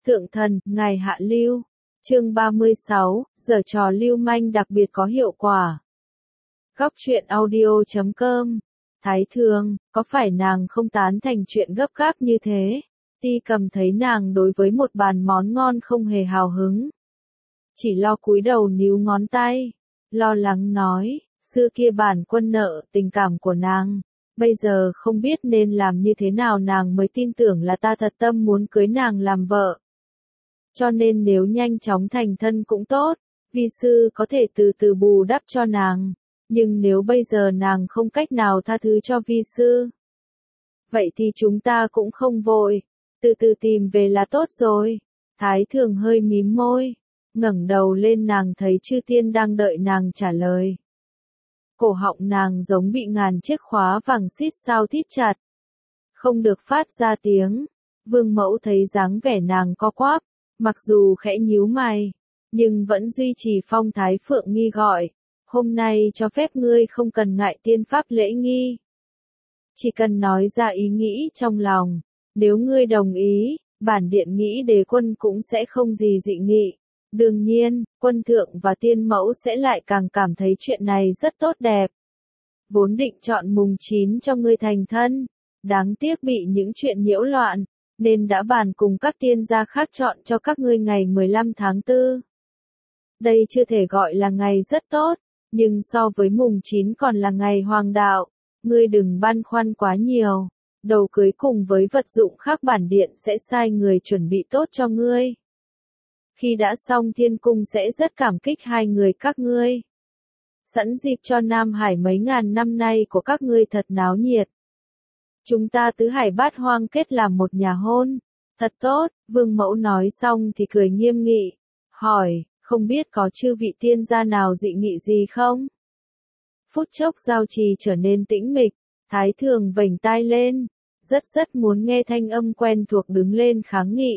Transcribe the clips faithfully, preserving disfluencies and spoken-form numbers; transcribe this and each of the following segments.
Thượng thần, ngài hạ lưu. Chương ba mươi sáu, giở trò lưu manh đặc biệt có hiệu quả. Góc truyện audio chấm com. Thái thường, có phải nàng không tán thành chuyện gấp gáp như thế? Ti Cầm thấy nàng đối với một bàn món ngon không hề hào hứng. Chỉ lo cúi đầu níu ngón tay. Lo lắng nói, xưa kia bản quân nợ tình cảm của nàng. Bây giờ không biết nên làm như thế nào nàng mới tin tưởng là ta thật tâm muốn cưới nàng làm vợ. Cho nên nếu nhanh chóng thành thân cũng tốt, vi sư có thể từ từ bù đắp cho nàng. Nhưng nếu bây giờ nàng không cách nào tha thứ cho vi sư, vậy thì chúng ta cũng không vội, từ từ tìm về là tốt rồi. Thái thường hơi mím môi, ngẩng đầu lên nàng thấy chư tiên đang đợi nàng trả lời. Cổ họng nàng giống bị ngàn chiếc khóa vàng xít sao thít chặt, không được phát ra tiếng. Vương mẫu thấy dáng vẻ nàng co quắp, mặc dù khẽ nhíu mày, nhưng vẫn duy trì phong thái phượng nghi gọi. Hôm nay cho phép ngươi không cần ngại tiên pháp lễ nghi. Chỉ cần nói ra ý nghĩ trong lòng, nếu ngươi đồng ý, bản điện nghĩ đế quân cũng sẽ không gì dị nghị. Đương nhiên, quân thượng và tiên mẫu sẽ lại càng cảm thấy chuyện này rất tốt đẹp. Vốn định chọn mùng chín cho ngươi thành thân, đáng tiếc bị những chuyện nhiễu loạn, nên đã bàn cùng các tiên gia khác chọn cho các ngươi ngày mười lăm tháng tư. Đây chưa thể gọi là ngày rất tốt, nhưng so với mùng chín còn là ngày hoàng đạo, ngươi đừng băn khoăn quá nhiều. Đầu cưới cùng với vật dụng khác bản điện sẽ sai người chuẩn bị tốt cho ngươi. Khi đã xong thiên cung sẽ rất cảm kích hai người các ngươi. Sẵn dịp cho Nam Hải mấy ngàn năm nay của các ngươi thật náo nhiệt. Chúng ta tứ hải bát hoang kết làm một nhà hôn. Thật tốt, vương mẫu nói xong thì cười nghiêm nghị. Hỏi, không biết có chư vị tiên gia nào dị nghị gì không? Phút chốc giao trì trở nên tĩnh mịch, Thái thường vểnh tai lên, rất rất muốn nghe thanh âm quen thuộc đứng lên kháng nghị.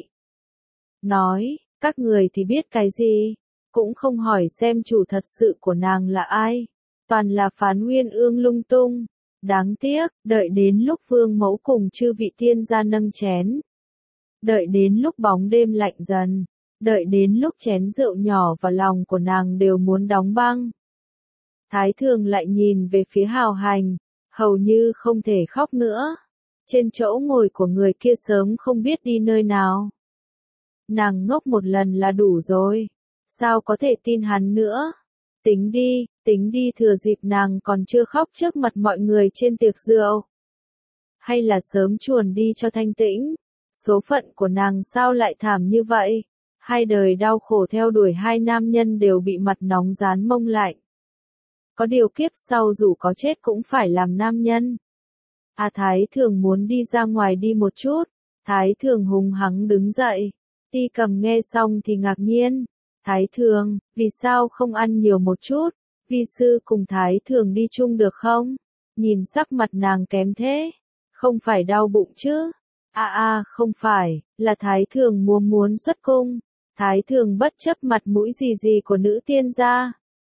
Nói, các người thì biết cái gì, cũng không hỏi xem chủ thật sự của nàng là ai, toàn là phán uyên ương lung tung. Đáng tiếc, đợi đến lúc vương mẫu cùng chư vị tiên gia nâng chén. Đợi đến lúc bóng đêm lạnh dần. Đợi đến lúc chén rượu nhỏ vào lòng của nàng đều muốn đóng băng. Thái thường lại nhìn về phía hào hành, hầu như không thể khóc nữa. Trên chỗ ngồi của người kia sớm không biết đi nơi nào. Nàng ngốc một lần là đủ rồi, sao có thể tin hắn nữa. Tính đi, tính đi thừa dịp nàng còn chưa khóc trước mặt mọi người trên tiệc rượu. Hay là sớm chuồn đi cho thanh tĩnh, số phận của nàng sao lại thảm như vậy. Hai đời đau khổ theo đuổi hai nam nhân đều bị mặt nóng rán mông lạnh. Có điều kiếp sau dù có chết cũng phải làm nam nhân. À Thái thường muốn đi ra ngoài đi một chút. Thái thường hùng hắng đứng dậy. Ti Cầm nghe xong thì ngạc nhiên. Thái thường, vì sao không ăn nhiều một chút? Vi sư cùng Thái thường đi chung được không? Nhìn sắc mặt nàng kém thế. Không phải đau bụng chứ? À à không phải, là Thái thường muốn muốn xuất cung. Thái thường bất chấp mặt mũi gì gì của nữ tiên gia.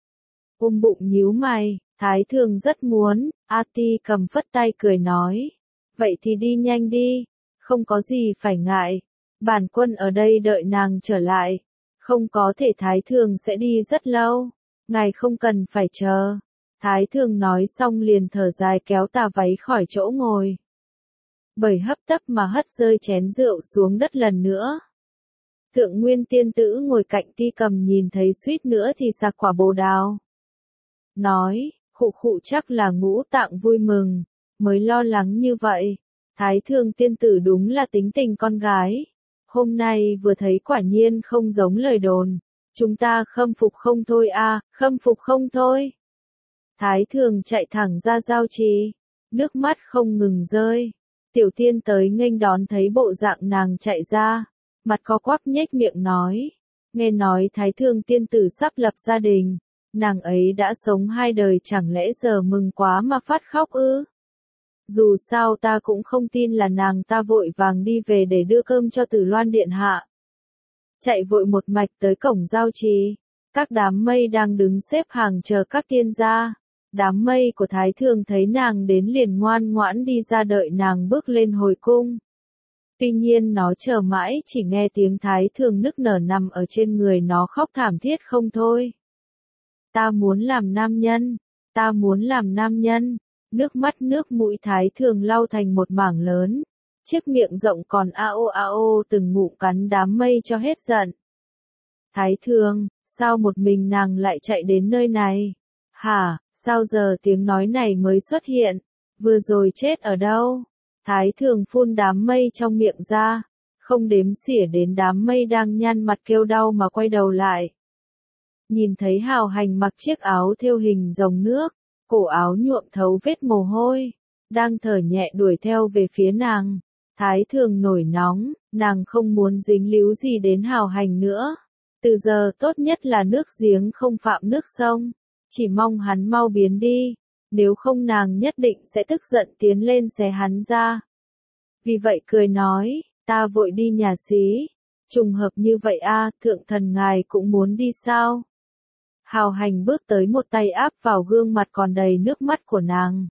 Ôm bụng nhíu mày, Thái thường rất muốn. A Ti Cầm phất tay cười nói. Vậy thì đi nhanh đi, không có gì phải ngại. Bản quân ở đây đợi nàng trở lại. Không có thể Thái thường sẽ đi rất lâu. Ngài không cần phải chờ. Thái thường nói xong liền thở dài kéo tà váy khỏi chỗ ngồi. Bởi hấp tấp mà hất rơi chén rượu xuống đất lần nữa. Thượng Nguyên tiên tử ngồi cạnh Ti Cầm nhìn thấy suýt nữa thì sạc quả bồ đào. Nói, khụ khụ chắc là ngũ tạng vui mừng, mới lo lắng như vậy. Thái thường tiên tử đúng là tính tình con gái. Hôm nay vừa thấy quả nhiên không giống lời đồn. Chúng ta khâm phục không thôi à, khâm phục không thôi. Thái thường chạy thẳng ra giao trì, nước mắt không ngừng rơi. Tiểu tiên tới nghênh đón thấy bộ dạng nàng chạy ra. Mặt co quắp nhếch miệng nói, nghe nói Thái thường tiên tử sắp lập gia đình, nàng ấy đã sống hai đời chẳng lẽ giờ mừng quá mà phát khóc ư? Dù sao ta cũng không tin là nàng ta vội vàng đi về để đưa cơm cho Tử Loan điện hạ. Chạy vội một mạch tới cổng giao trì, các đám mây đang đứng xếp hàng chờ các tiên gia. Đám mây của Thái thường thấy nàng đến liền ngoan ngoãn đi ra đợi nàng bước lên hồi cung. Tuy nhiên nó chờ mãi chỉ nghe tiếng Thái Thường nức nở nằm ở trên người nó khóc thảm thiết không thôi. Ta muốn làm nam nhân, ta muốn làm nam nhân, nước mắt nước mũi Thái Thường lau thành một mảng lớn, chiếc miệng rộng còn a ô a ô từng ngụm cắn đám mây cho hết giận. Thái Thường, sao một mình nàng lại chạy đến nơi này? Hả, sao giờ tiếng nói này mới xuất hiện? Vừa rồi chết ở đâu? Thái Thường phun đám mây trong miệng ra, không đếm xỉa đến đám mây đang nhăn mặt kêu đau mà quay đầu lại. Nhìn thấy Hào Hành mặc chiếc áo thêu hình rồng nước, cổ áo nhuộm thấu vết mồ hôi, đang thở nhẹ đuổi theo về phía nàng. Thái Thường nổi nóng, nàng không muốn dính líu gì đến Hào Hành nữa. Từ giờ tốt nhất là nước giếng không phạm nước sông, chỉ mong hắn mau biến đi, nếu không nàng nhất định sẽ tức giận tiến lên xé hắn ra. Vì vậy cười nói, ta vội đi nhà xí, trùng hợp như vậy a, thượng thần ngài cũng muốn đi sao? Hào Hành bước tới một tay áp vào gương mặt còn đầy nước mắt của nàng.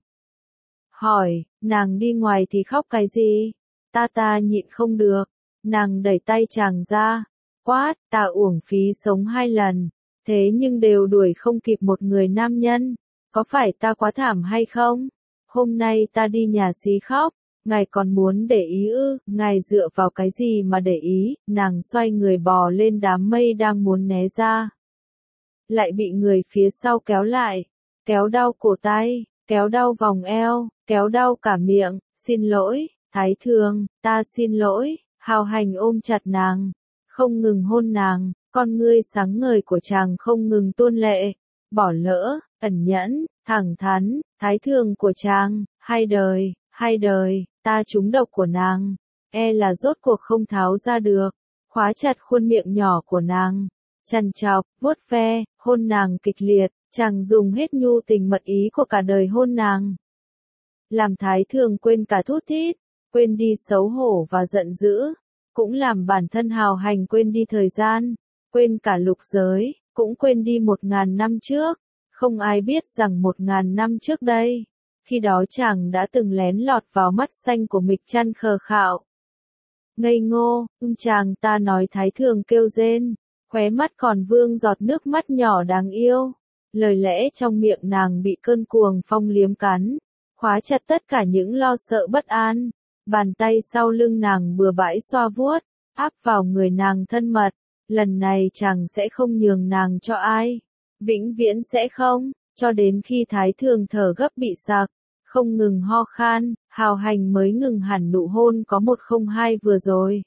Hỏi, nàng đi ngoài thì khóc cái gì? Ta ta nhịn không được, nàng đẩy tay chàng ra, quát, ta uổng phí sống hai lần, thế nhưng đều đuổi không kịp một người nam nhân, có phải ta quá thảm hay không? Hôm nay ta đi nhà xí khóc, ngài còn muốn để ý ư, ngài dựa vào cái gì mà để ý? Nàng xoay người bò lên đám mây đang muốn né ra, lại bị người phía sau kéo lại, kéo đau cổ tay, kéo đau vòng eo, kéo đau cả miệng. Xin lỗi, Thái Thường, ta xin lỗi. Hào Hành ôm chặt nàng, không ngừng hôn nàng, con ngươi sáng ngời của chàng không ngừng tuôn lệ. Bỏ lỡ, ẩn nhẫn, thẳng thắn, Thái Thường của chàng, hai đời, hai đời, ta trúng độc của nàng, e là rốt cuộc không tháo ra được. Khóa chặt khuôn miệng nhỏ của nàng, chằn chọc, vuốt ve, hôn nàng kịch liệt, chàng dùng hết nhu tình mật ý của cả đời hôn nàng. Làm Thái Thường quên cả thút thít, quên đi xấu hổ và giận dữ, cũng làm bản thân Hào Hành quên đi thời gian, quên cả lục giới, cũng quên đi một ngàn năm trước. Không ai biết rằng một ngàn năm trước đây, khi đó chàng đã từng lén lọt vào mắt xanh của Mịch Trăn khờ khạo. Ngây ngô, ưng chàng ta nói. Thái Thường kêu rên, khóe mắt còn vương giọt nước mắt nhỏ đáng yêu. Lời lẽ trong miệng nàng bị cơn cuồng phong liếm cắn, khóa chặt tất cả những lo sợ bất an. Bàn tay sau lưng nàng bừa bãi xoa vuốt, áp vào người nàng thân mật. Lần này chàng sẽ không nhường nàng cho ai, vĩnh viễn sẽ không, cho đến khi Thái Thường thở gấp bị sặc, không ngừng ho khan, Hào Hành mới ngừng hẳn nụ hôn có một không hai vừa rồi.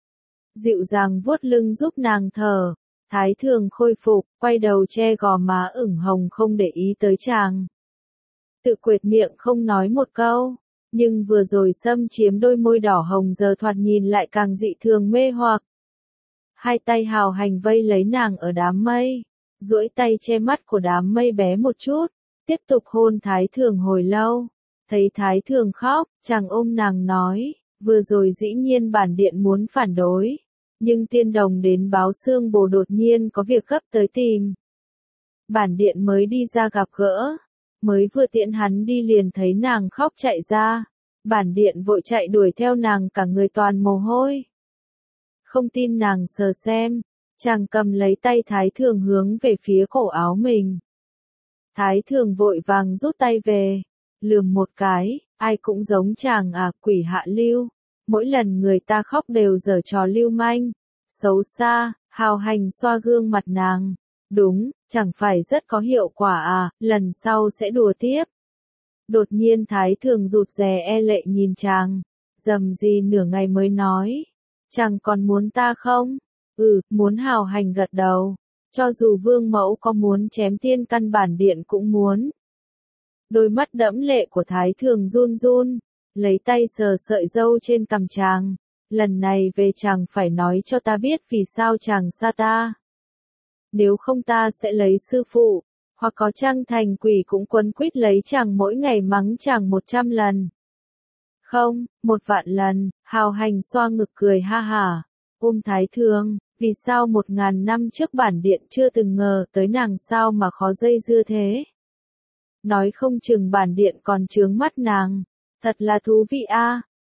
Dịu dàng vuốt lưng giúp nàng thở, Thái Thường khôi phục, quay đầu che gò má ửng hồng không để ý tới chàng. Tự quệt miệng không nói một câu, nhưng vừa rồi xâm chiếm đôi môi đỏ hồng giờ thoạt nhìn lại càng dị thường mê hoặc. Hai tay Hào Hành vây lấy nàng ở đám mây, duỗi tay che mắt của đám mây bé một chút, tiếp tục hôn Thái Thường hồi lâu. Thấy Thái Thường khóc, chàng ôm nàng nói, vừa rồi dĩ nhiên bản điện muốn phản đối, nhưng tiên đồng đến báo xương bồ đột nhiên có việc gấp tới tìm. Bản điện mới đi ra gặp gỡ, mới vừa tiễn hắn đi liền thấy nàng khóc chạy ra, bản điện vội chạy đuổi theo nàng cả người toàn mồ hôi. Không tin nàng sờ xem, chàng cầm lấy tay Thái Thường hướng về phía cổ áo mình. Thái Thường vội vàng rút tay về, lườm một cái, ai cũng giống chàng à, quỷ hạ lưu. Mỗi lần người ta khóc đều giở trò lưu manh, xấu xa. Hào Hành xoa gương mặt nàng. Đúng, chẳng phải rất có hiệu quả à, lần sau sẽ đùa tiếp. Đột nhiên Thái Thường rụt rè e lệ nhìn chàng, rầm gì nửa ngày mới nói, chàng còn muốn ta không? Ừ, muốn. Hào Hành gật đầu, cho dù vương mẫu có muốn chém tiên căn bản điện cũng muốn. Đôi mắt đẫm lệ của Thái Thường run run, lấy tay sờ sợi râu trên cằm chàng, lần này về chàng phải nói cho ta biết vì sao chàng xa ta. Nếu không ta sẽ lấy sư phụ, hoặc có chăng thành quỷ cũng quấn quýt lấy chàng mỗi ngày mắng chàng một trăm lần. Không, một vạn lần. Hào Hành xoa ngực cười ha hả, ôm Thái Thường, vì sao một ngàn năm trước bản điện chưa từng ngờ tới nàng sao mà khó dây dưa thế. Nói không chừng bản điện còn chướng mắt nàng, thật là thú vị a.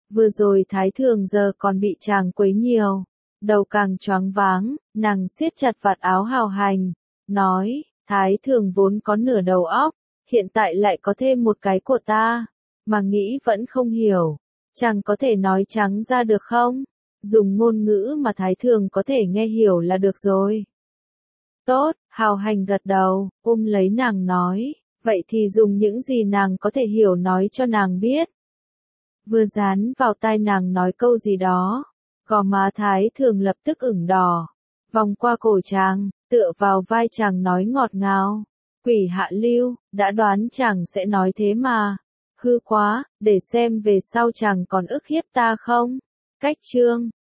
Vừa rồi Thái Thường giờ còn bị chàng quấy nhiều. Đầu càng choáng váng, nàng siết chặt vạt áo Hào Hành, nói, Thái Thường vốn có nửa đầu óc, hiện tại lại có thêm một cái của ta, mà nghĩ vẫn không hiểu. Chàng có thể nói trắng ra được không? Dùng ngôn ngữ mà Thái Thường có thể nghe hiểu là được rồi. Tốt, Hào Hành gật đầu, ôm lấy nàng nói, vậy thì dùng những gì nàng có thể hiểu nói cho nàng biết. Vừa dán vào tai nàng nói câu gì đó, gò má Thái Thường lập tức ửng đỏ, vòng qua cổ chàng, tựa vào vai chàng nói ngọt ngào, quỷ hạ lưu, đã đoán chàng sẽ nói thế mà, hư quá, để xem về sau chàng còn ức hiếp ta không. Cách chương